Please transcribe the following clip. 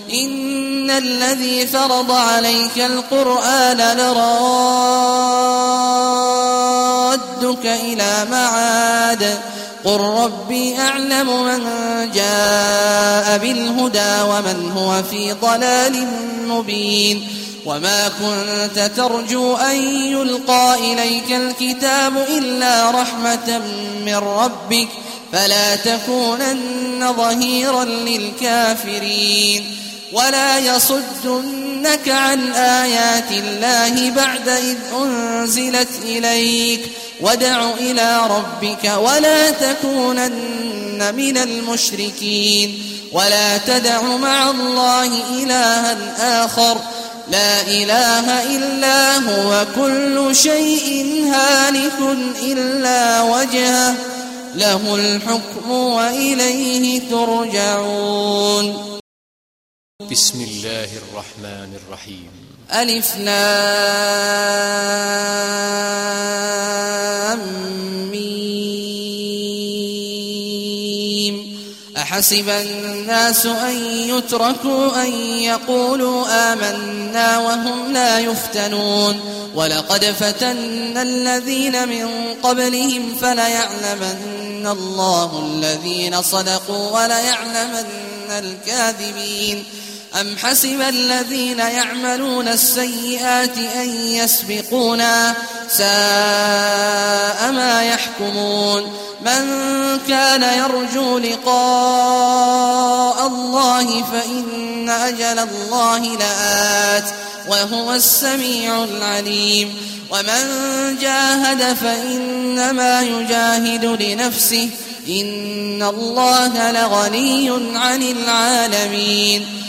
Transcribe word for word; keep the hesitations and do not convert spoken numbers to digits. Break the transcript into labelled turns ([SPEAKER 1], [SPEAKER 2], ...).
[SPEAKER 1] إن الذي فرض عليك القرآن لرادك إلى معاد قل ربي أعلم من جاء بالهدى ومن هو في ضلال مبين وما كنت ترجو أن يلقى إليك الكتاب إلا رحمة من ربك فلا تكونن ظهيرا للكافرين ولا يصدنك عن آيات الله بعد إذ أنزلت إليك وادع إلى ربك ولا تكونن من المشركين ولا تدع مع الله إلها آخر لا إله إلا هو كل شيء هالك إلا وجهه له الحكم وإليه ترجعون.
[SPEAKER 2] بسم الله الرحمن الرحيم.
[SPEAKER 1] ألف لام ميم أحسب الناس أن يتركوا أن يقولوا آمنا وهم لا يفتنون ولقد فتنا الذين من قبلهم فليعلمن الله الذين صدقوا وليعلمن الكاذبين أم حسب الذين يعملون السيئات أن يسبقونا ساء ما يحكمون من كان يرجو لقاء الله فإن أجل الله لآت وهو السميع العليم ومن جاهد فإنما يجاهد لنفسه إن الله لغني عن العالمين